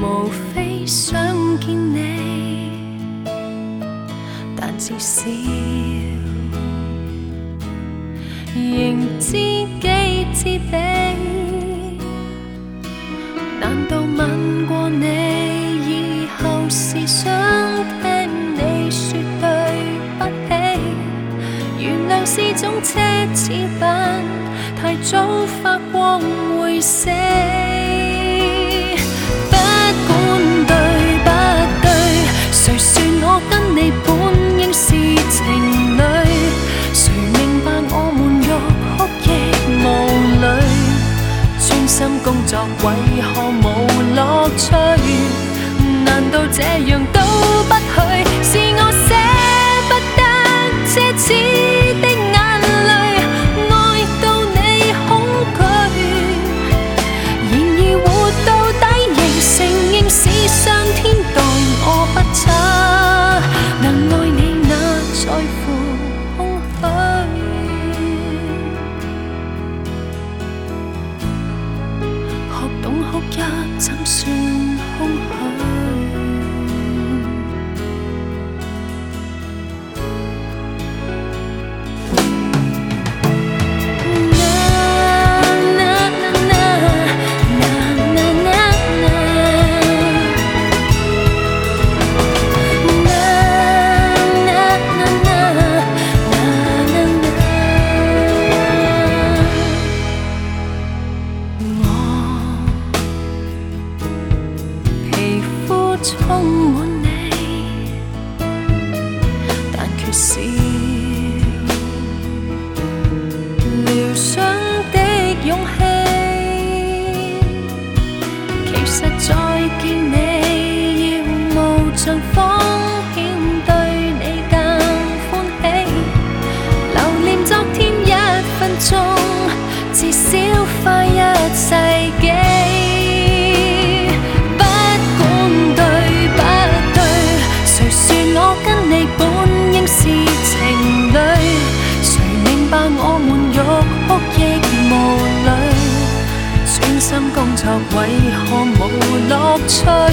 無非想見你，但至少仍知己知彼。難道吻過你以後是想聽你說對不起？原諒是種奢侈品，太早發光會死。不管對不對，誰說我跟你本應是情侶？誰明白我們欲哭亦無淚？專心工作為何無樂趣？難道這樣都不許？是我捨不得奢侈的眼淚，愛到你恐懼。然而活到底仍承認是上天待我不差，能愛你那在乎空虛。學懂哭泣怎算空虛？充滿你，但缺少療傷的勇氣。其實再見你，要冒盡風險對你更歡喜。留念昨天1分鐘，至少快1世紀。是情侶，誰明白我們欲哭亦無淚？專心工作為何無樂趣？